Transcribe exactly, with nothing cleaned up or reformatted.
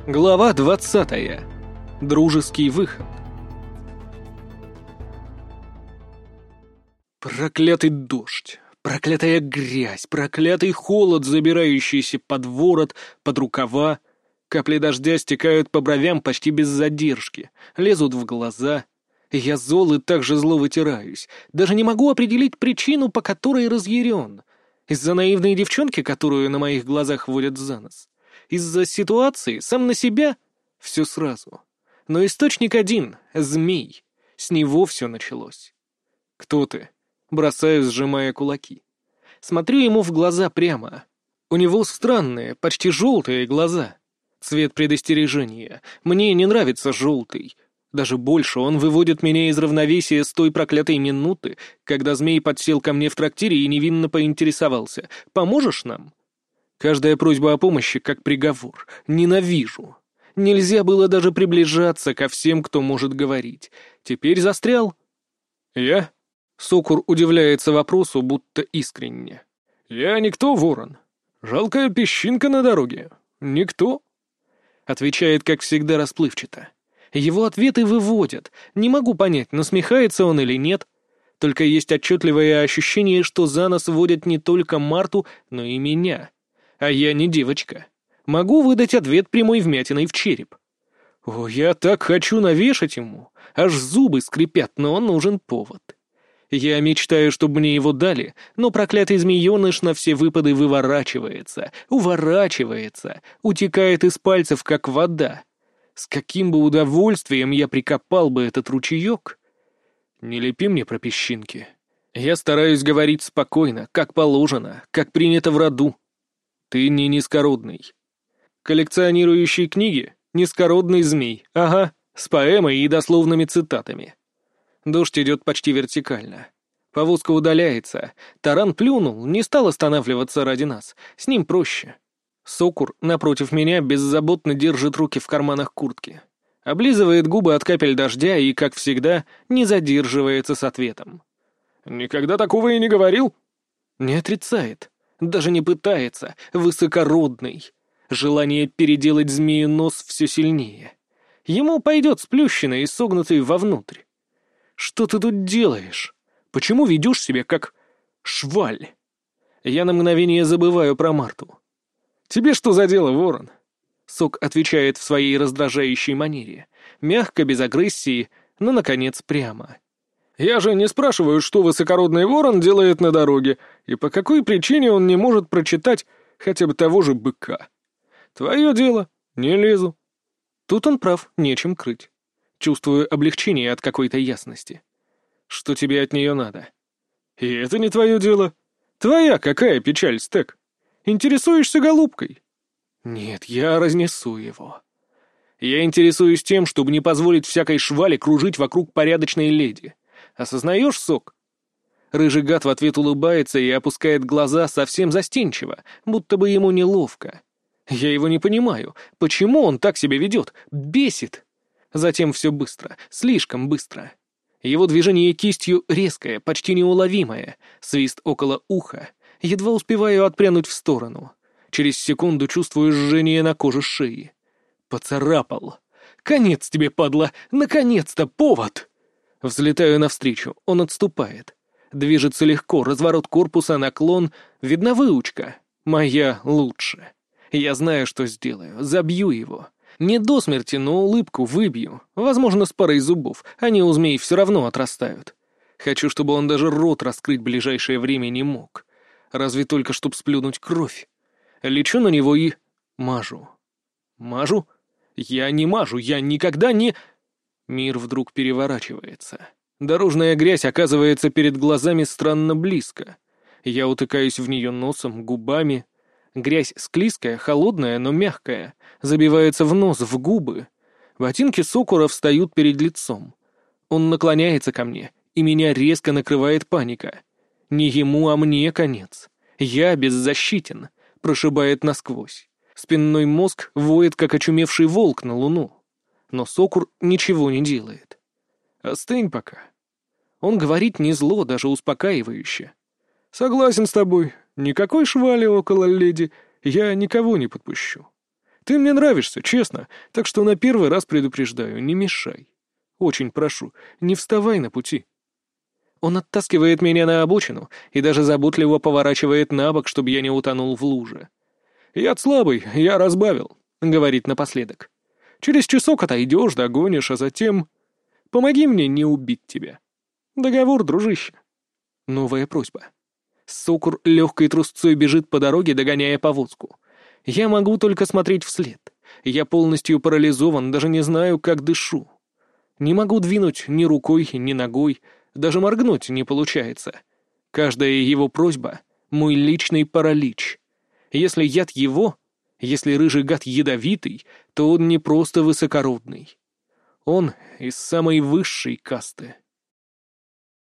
Глава двадцатая. Дружеский выход. Проклятый дождь, проклятая грязь, проклятый холод, забирающийся под ворот, под рукава. Капли дождя стекают по бровям почти без задержки, лезут в глаза. Я зол и так же зло вытираюсь. Даже не могу определить причину, по которой разъярен. Из-за наивной девчонки, которую на моих глазах водят за нос. Из-за ситуации, сам на себя, все сразу. Но источник один — змей. С него все началось. «Кто ты?» — бросаю, сжимая кулаки. Смотрю ему в глаза прямо. У него странные, почти желтые глаза. Цвет предостережения. Мне не нравится желтый. Даже больше, он выводит меня из равновесия с той проклятой минуты, когда змей подсел ко мне в трактире и невинно поинтересовался: «Поможешь нам?» Каждая просьба о помощи как приговор. Ненавижу. Нельзя было даже приближаться ко всем, кто может говорить. Теперь застрял. «Я?» Сокур удивляется вопросу, будто искренне. «Я никто, ворон. Жалкая песчинка на дороге. Никто?» Отвечает, как всегда, расплывчато. Его ответы выводят. Не могу понять, насмехается он или нет. Только есть отчетливое ощущение, что за нос водят не только Марту, но и меня. А я не девочка. Могу выдать ответ прямой вмятиной в череп. О, я так хочу навешать ему. Аж зубы скрипят, но нужен повод. Я мечтаю, чтобы мне его дали, но проклятый змееныш на все выпады выворачивается, уворачивается, утекает из пальцев, как вода. С каким бы удовольствием я прикопал бы этот ручеек. Не лепи мне про песчинки. Я стараюсь говорить спокойно, как положено, как принято в роду. Ты не низкородный. Коллекционирующий книги — низкородный змей. Ага, с поэмой и дословными цитатами. Дождь идет почти вертикально. Повозка удаляется. Таран плюнул, не стал останавливаться ради нас. С ним проще. Сокур напротив меня беззаботно держит руки в карманах куртки. Облизывает губы от капель дождя и, как всегда, не задерживается с ответом. «Никогда такого и не говорил?» Не отрицает. Даже не пытается. Высокородный. Желание переделать змею нос все сильнее. Ему пойдет сплющенный и согнутый вовнутрь. «Что ты тут делаешь? Почему ведешь себя как шваль?» Я на мгновение забываю про Марту. «Тебе что за дело, ворон?» Сок отвечает в своей раздражающей манере. Мягко, без агрессии, но, наконец, прямо. «Я же не спрашиваю, что высокородный ворон делает на дороге, и по какой причине он не может прочитать хотя бы того же быка. Твое дело, не лезу». Тут он прав, нечем крыть. Чувствую облегчение от какой-то ясности. «Что тебе от нее надо?» «И это не твое дело. Твоя какая печаль, Стек? Интересуешься голубкой?» «Нет, я разнесу его. Я интересуюсь тем, чтобы не позволить всякой швали кружить вокруг порядочной леди. Осознаешь, Сок?» Рыжий гад в ответ улыбается и опускает глаза совсем застенчиво, будто бы ему неловко. Я его не понимаю. Почему он так себя ведет? Бесит. Затем все быстро, слишком быстро. Его движение кистью резкое, почти неуловимое, свист около уха. Едва успеваю отпрянуть в сторону. Через секунду чувствую жжение на коже шеи. Поцарапал. «Конец тебе, падла! Наконец-то повод!» Взлетаю навстречу, он отступает. Движется легко, разворот корпуса, наклон. Видна выучка. Моя лучше. Я знаю, что сделаю. Забью его. Не до смерти, но улыбку выбью. Возможно, с парой зубов. Они у змей все равно отрастают. Хочу, чтобы он даже рот раскрыть в ближайшее время не мог. Разве только, чтоб сплюнуть кровь. Лечу на него и мажу. Мажу? Я не мажу, я никогда не... Мир вдруг переворачивается. Дорожная грязь оказывается перед глазами странно близко. Я утыкаюсь в нее носом, губами. Грязь склизкая, холодная, но мягкая. Забивается в нос, в губы. Ботинки Сокура встают перед лицом. Он наклоняется ко мне, и меня резко накрывает паника. Не ему, а мне конец. Я беззащитен. Прошибает насквозь. Спинной мозг воет, как очумевший волк на луну. Но Сокур ничего не делает. «Остынь пока». Он говорит не зло, даже успокаивающе. «Согласен с тобой. Никакой швали около леди. Я никого не подпущу. Ты мне нравишься, честно, так что на первый раз предупреждаю, не мешай. Очень прошу, не вставай на пути». Он оттаскивает меня на обочину и даже заботливо поворачивает на бок, чтобы я не утонул в луже. «Яд слабый, я разбавил», — говорит напоследок. «Через часок отойдешь, догонишь, а затем... Помоги мне не убить тебя. Договор, дружище». Новая просьба. Сокур легкой трусцой бежит по дороге, догоняя повозку. Я могу только смотреть вслед. Я полностью парализован, даже не знаю, как дышу. Не могу двинуть ни рукой, ни ногой, даже моргнуть не получается. Каждая его просьба — мой личный паралич. Если яд его, если рыжий гад ядовитый, то он не просто высокородный. Он из самой высшей касты.